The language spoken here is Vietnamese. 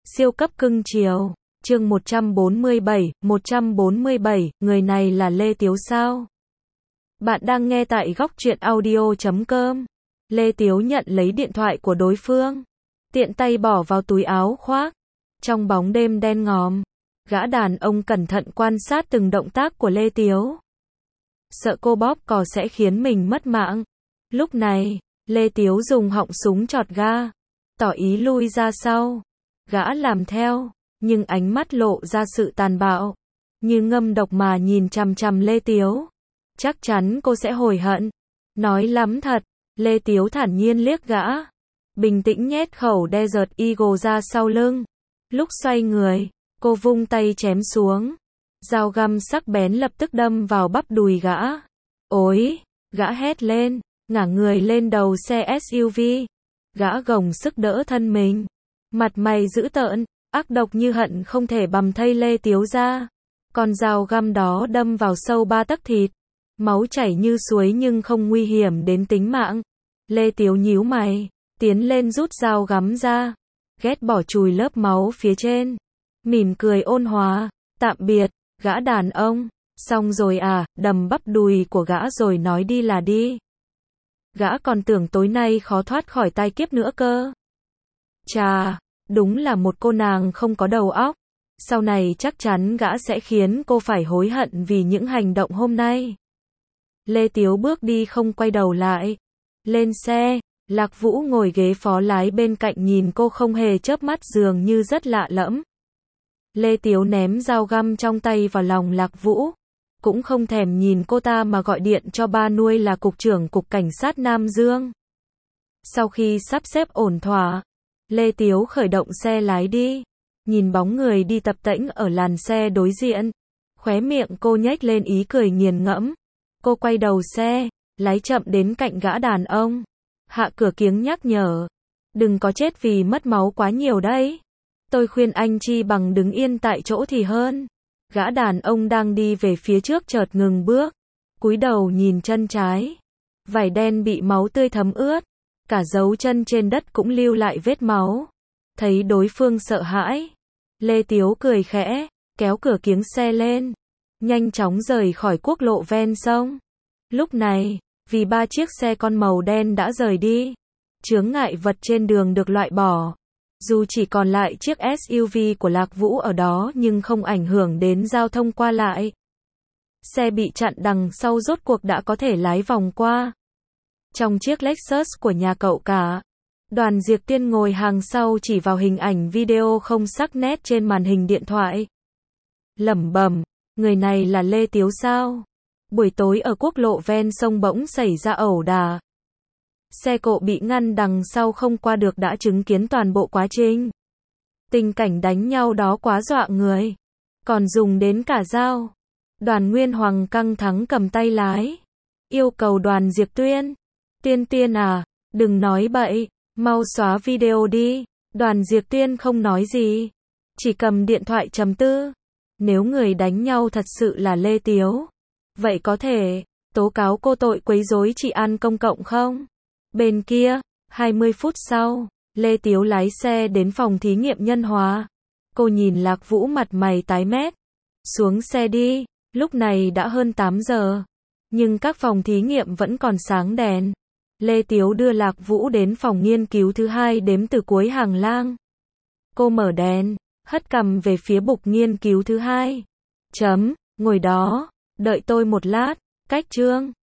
Siêu cấp cưng chiều. Chương 147, người này là Lê Tiếu sao? Bạn đang nghe tại góc truyện audio.com. Lê Tiếu nhận lấy điện thoại của đối phương, tiện tay bỏ vào túi áo khoác. Trong bóng đêm đen ngòm, gã đàn ông cẩn thận quan sát từng động tác của Lê Tiếu. Sợ cô bóp cò sẽ khiến mình mất mạng. Lúc này, Lê Tiếu dùng họng súng chọt ga, tỏ ý lui ra sau. Gã làm theo, nhưng ánh mắt lộ ra sự tàn bạo, như ngâm độc mà nhìn chằm chằm Lê Tiếu. Chắc chắn cô sẽ hối hận. Nói lắm thật. Lê Tiếu thản nhiên liếc gã, bình tĩnh nhét khẩu Desert Eagle ra sau lưng. Lúc xoay người, cô vung tay chém xuống. Dao găm sắc bén lập tức đâm vào bắp đùi gã. Ối! Gã hét lên, ngả người lên đầu xe SUV. Gã gồng sức đỡ thân mình, mặt mày dữ tợn, ác độc như hận không thể bằm thây Lê Tiếu ra. Con dao găm đó đâm vào sâu 3 tấc thịt, máu chảy như suối nhưng không nguy hiểm đến tính mạng. Lê Tiếu nhíu mày, tiến lên rút dao găm ra, ghét bỏ chùi lớp máu phía trên, mỉm cười ôn hòa, tạm biệt, gã đàn ông, xong rồi à, đầm bắp đùi của gã rồi nói đi là đi. Gã còn tưởng tối nay khó thoát khỏi tai kiếp nữa cơ. Chà, đúng là một cô nàng không có đầu óc. Sau này chắc chắn gã sẽ khiến cô phải hối hận vì những hành động hôm nay. Lê Tiếu bước đi không quay đầu lại. Lên xe, Lạc Vũ ngồi ghế phó lái bên cạnh nhìn cô không hề chớp mắt dường như rất lạ lẫm. Lê Tiếu ném dao găm trong tay vào lòng Lạc Vũ, cũng không thèm nhìn cô ta mà gọi điện cho ba nuôi là Cục trưởng Cục Cảnh sát Nam Dương. Sau khi sắp xếp ổn thỏa, Lê Tiếu khởi động xe lái đi, nhìn bóng người đi tập tễnh ở làn xe đối diện. Khóe miệng cô nhếch lên ý cười nghiền ngẫm. Cô quay đầu xe, lái chậm đến cạnh gã đàn ông. Hạ cửa kiếng nhắc nhở. Đừng có chết vì mất máu quá nhiều đấy. Tôi khuyên anh chi bằng đứng yên tại chỗ thì hơn. Gã đàn ông đang đi về phía trước chợt ngừng bước, cúi đầu nhìn chân trái. Vải đen bị máu tươi thấm ướt, cả dấu chân trên đất cũng lưu lại vết máu. Thấy đối phương sợ hãi, Lê Tiếu cười khẽ, kéo cửa kiếng xe lên, nhanh chóng rời khỏi quốc lộ ven sông. Lúc này, vì 3 chiếc xe con màu đen đã rời đi, chướng ngại vật trên đường được loại bỏ. Dù chỉ còn lại chiếc SUV của Lạc Vũ ở đó nhưng không ảnh hưởng đến giao thông qua lại. Xe bị chặn đằng sau rốt cuộc đã có thể lái vòng qua. Trong chiếc Lexus của nhà cậu cả, Đoàn Diệp Tiên ngồi hàng sau chỉ vào hình ảnh video không sắc nét trên màn hình điện thoại. Lẩm bẩm, người này là Lê Tiếu sao? Buổi tối ở quốc lộ ven sông bỗng xảy ra ẩu đả. Xe cộ bị ngăn đằng sau không qua được đã chứng kiến toàn bộ quá trình. Tình cảnh đánh nhau đó quá dọa người. Còn dùng đến cả dao. Đoàn Nguyên Hoàng căng thẳng cầm tay lái. Yêu cầu Đoàn Diệp Tuyên. Tiên à, đừng nói bậy, mau xóa video đi. Đoàn Diệp Tuyên không nói gì, chỉ cầm điện thoại trầm tư. Nếu người đánh nhau thật sự là Lê Tiếu, vậy có thể tố cáo cô tội quấy rối trị an công cộng không? Bên kia, 20 phút sau, Lê Tiếu lái xe đến phòng thí nghiệm nhân hóa. Cô nhìn Lạc Vũ mặt mày tái mét. Xuống xe đi, lúc này đã hơn 8 giờ. Nhưng các phòng thí nghiệm vẫn còn sáng đèn. Lê Tiếu đưa Lạc Vũ đến phòng nghiên cứu thứ 2 đếm từ cuối hàng lang. Cô mở đèn, hất cằm về phía bục nghiên cứu thứ 2. Ngồi đó, đợi tôi một lát, cách chương.